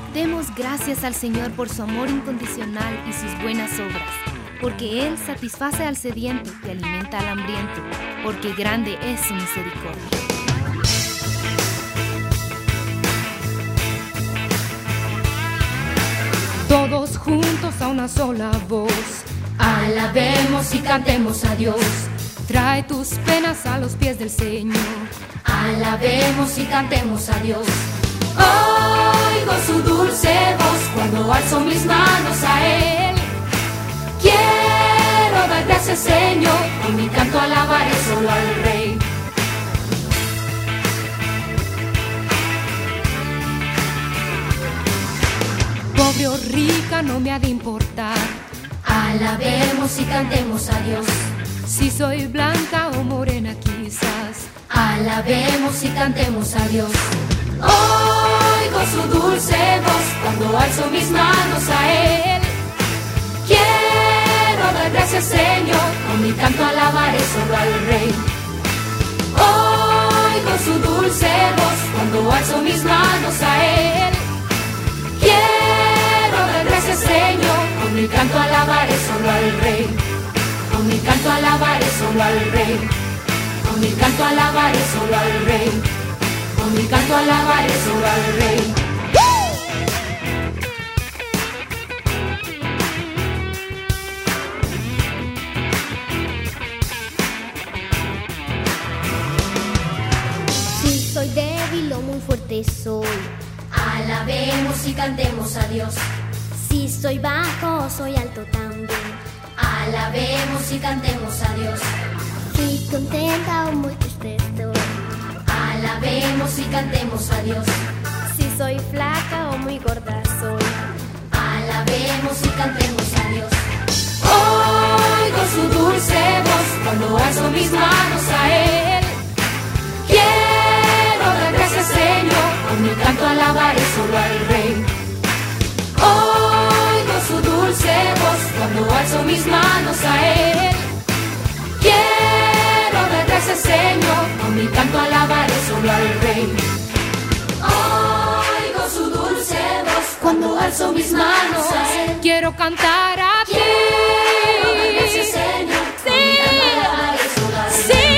Demos gracias al Señor por su amor incondicional y sus buenas obras, porque Él satisface al sediento y alimenta al hambriento, porque grande es su misericordia. Todos juntos a una sola voz, alabemos y cantemos a Dios. Trae tus penas a los pies del Señor, alabemos y cantemos a Dios. Oigo su dulce voz cuando alzo mis manos a Él. Quiero dar gracias, Señor, con mi canto alabaré solo al Rey. pobre o rica no me ha de importar, alabemos y cantemos a Dios. si soy blanca o morena quizás, alabemos y cantemos a Dios. Oigo su dulce voz cuando alzo mis manos a Él. Quiero dar gracias, Señor, con mi canto alabaré solo al Rey. Oigo su dulce voz cuando alzo mis manos a Él. Quiero dar gracias, Señor, con mi canto alabaré solo al Rey. Con mi canto alabaré solo al Rey. Con mi canto alabaré solo al Rey. Con mi canto alabaré solo al Rey. Si soy débil o muy fuerte soy, alabemos y cantemos a Dios. si soy bajo o soy alto también, Alabemos y cantemos a Dios. si contenta o muy triste estoy, Alabemos y cantemos a Dios. si soy flaca o muy gorda soy, Alabemos y cantemos a Dios. Oigo su dulce voz cuando alzo mis manos a Él. Quiero dar gracias, Señor, con mi canto alabaré solo al Rey. Oigo su dulce voz cuando alzo mis manos a Él. Quiero dar gracias, Señor, con mi canto alabaré solo al Rey. Oigo su dulce voz cuando alzo mis manos a Él. quiero cantar a ti. Quiero dar gracias, Señor, con mi canto alabaré solo al Rey.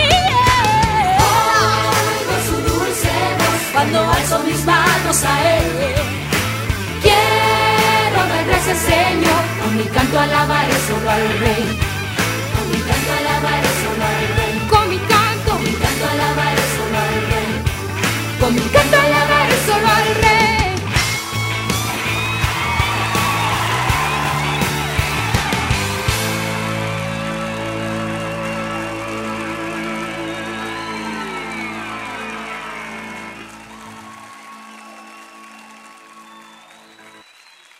Oigo su dulce voz cuando alzo mis manos a Él. Quiero dar gracias, Señor, con mi canto alabaré solo al Rey. Con mi canto alabaré solo al Rey. Con mi canto, Con mi canto alabaré solo al Rey. con mi canto alabaré.